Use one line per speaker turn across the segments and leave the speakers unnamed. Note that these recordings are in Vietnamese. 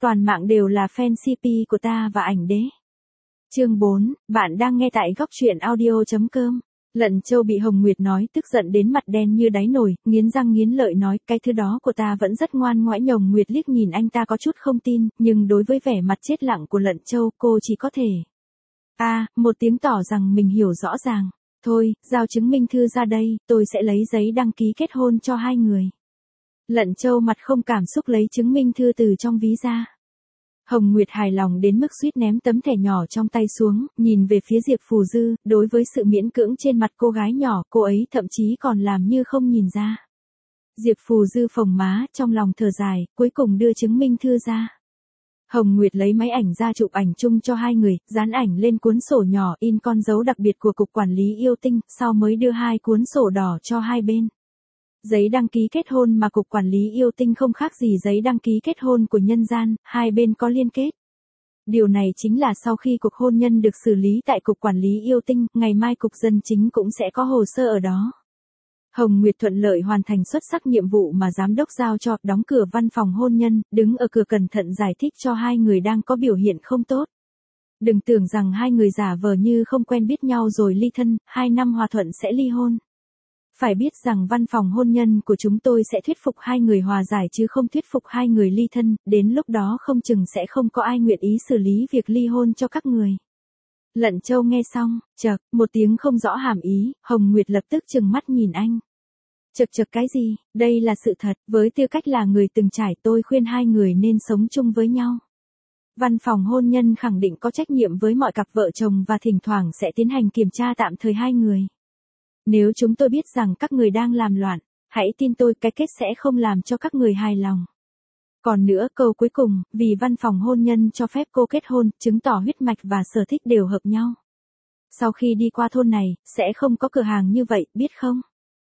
Toàn mạng đều là fan CP của ta và ảnh đế. Chương 4, bạn đang nghe tại góc truyện audio.com. Lận Châu bị Hồng Nguyệt nói tức giận đến mặt đen như đáy nồi, nghiến răng nghiến lợi nói, cái thứ đó của ta vẫn rất ngoan ngoãn. Hồng Nguyệt liếc nhìn anh ta có chút không tin, nhưng đối với vẻ mặt chết lặng của Lận Châu, cô chỉ có thể một tiếng tỏ rằng mình hiểu rõ ràng. Thôi, giao chứng minh thư ra đây, tôi sẽ lấy giấy đăng ký kết hôn cho hai người. Lận Châu mặt không cảm xúc lấy chứng minh thư từ trong ví ra. Hồng Nguyệt hài lòng đến mức suýt ném tấm thẻ nhỏ trong tay xuống, nhìn về phía Diệp Phù Dư, đối với sự miễn cưỡng trên mặt cô gái nhỏ, cô ấy thậm chí còn làm như không nhìn ra. Diệp Phù Dư phồng má, trong lòng thở dài, cuối cùng đưa chứng minh thư ra. Hồng Nguyệt lấy máy ảnh ra chụp ảnh chung cho hai người, dán ảnh lên cuốn sổ nhỏ, in con dấu đặc biệt của Cục Quản lý Yêu Tinh, sau mới đưa hai cuốn sổ đỏ cho hai bên. Giấy đăng ký kết hôn mà Cục Quản lý Yêu Tinh không khác gì giấy đăng ký kết hôn của nhân gian, hai bên có liên kết. Điều này chính là sau khi cuộc hôn nhân được xử lý tại Cục Quản lý Yêu Tinh, ngày mai Cục Dân Chính cũng sẽ có hồ sơ ở đó. Hồng Nguyệt thuận lợi hoàn thành xuất sắc nhiệm vụ mà giám đốc giao cho, đóng cửa văn phòng hôn nhân, đứng ở cửa cẩn thận giải thích cho hai người đang có biểu hiện không tốt. Đừng tưởng rằng hai người giả vờ như không quen biết nhau rồi ly thân, 2 năm hòa thuận sẽ ly hôn. Phải biết rằng văn phòng hôn nhân của chúng tôi sẽ thuyết phục hai người hòa giải chứ không thuyết phục hai người ly thân, đến lúc đó không chừng sẽ không có ai nguyện ý xử lý việc ly hôn cho các người. Lận Châu nghe xong, chậc, một tiếng không rõ hàm ý, Hồng Nguyệt lập tức trừng mắt nhìn anh. Chậc cái gì, đây là sự thật, với tư cách là người từng trải tôi khuyên hai người nên sống chung với nhau. Văn phòng hôn nhân khẳng định có trách nhiệm với mọi cặp vợ chồng và thỉnh thoảng sẽ tiến hành kiểm tra tạm thời hai người. Nếu chúng tôi biết rằng các người đang làm loạn, hãy tin tôi, cái kết sẽ không làm cho các người hài lòng. Còn nữa, câu cuối cùng, vì văn phòng hôn nhân cho phép cô kết hôn, chứng tỏ huyết mạch và sở thích đều hợp nhau. Sau khi đi qua thôn này, sẽ không có cửa hàng như vậy, biết không?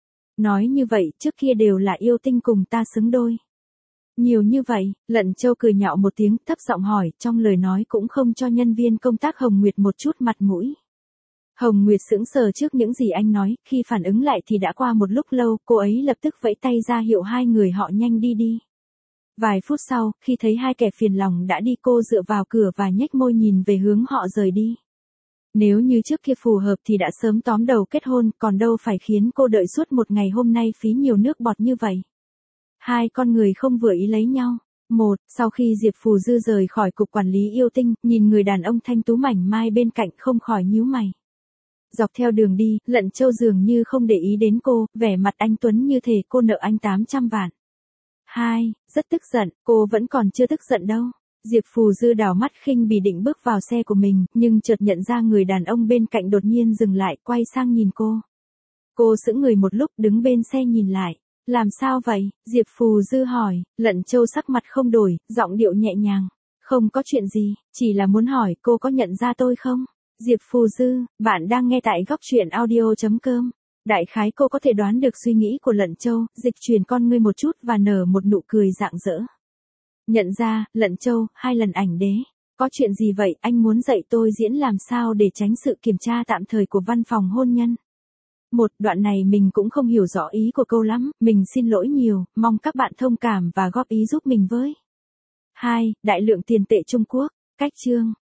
Nói như vậy, trước kia đều là Yêu Tinh cùng ta xứng đôi. Nhiều như vậy, Lận Châu cười nhạo một tiếng, thấp giọng hỏi, trong lời nói cũng không cho nhân viên công tác Hồng Nguyệt một chút mặt mũi. Hồng Nguyệt sững sờ trước những gì anh nói, khi phản ứng lại thì đã qua một lúc lâu, cô ấy lập tức vẫy tay ra hiệu hai người họ nhanh đi. Vài phút sau, khi thấy hai kẻ phiền lòng đã đi, cô dựa vào cửa và nhếch môi nhìn về hướng họ rời đi. Nếu như trước kia phù hợp thì đã sớm tóm đầu kết hôn, còn đâu phải khiến cô đợi suốt một ngày hôm nay phí nhiều nước bọt như vậy. Hai con người không vừa ý lấy nhau. Sau khi Diệp Phù Dư rời khỏi Cục Quản lý Yêu Tinh, nhìn người đàn ông thanh tú mảnh mai bên cạnh không khỏi nhíu mày. Dọc theo đường đi, Lận Châu dường như không để ý đến cô, vẻ mặt anh tuấn như thể cô nợ anh 800 vạn. Rất tức giận, cô vẫn còn chưa tức giận đâu. Diệp Phù Dư đảo mắt khinh bỉ định bước vào xe của mình, nhưng chợt nhận ra người đàn ông bên cạnh đột nhiên dừng lại, quay sang nhìn cô. Cô sững người một lúc, đứng bên xe nhìn lại. Làm sao vậy? Diệp Phù Dư hỏi. Lận Châu sắc mặt không đổi, giọng điệu nhẹ nhàng. Không có chuyện gì, chỉ là muốn hỏi cô có nhận ra tôi không? Diệp Phù Dư, bạn đang nghe tại góc truyện audio.com. Đại khái cô có thể đoán được suy nghĩ của Lận Châu, dịch chuyển con ngươi một chút và nở một nụ cười rạng rỡ. Nhận ra, Lận Châu, 2 lần ảnh đế. Có chuyện gì vậy, anh muốn dạy tôi diễn làm sao để tránh sự kiểm tra tạm thời của văn phòng hôn nhân. Đoạn này mình cũng không hiểu rõ ý của cô lắm, mình xin lỗi nhiều, mong các bạn thông cảm và góp ý giúp mình với. 2. Đại lượng tiền tệ Trung Quốc. Cách chương.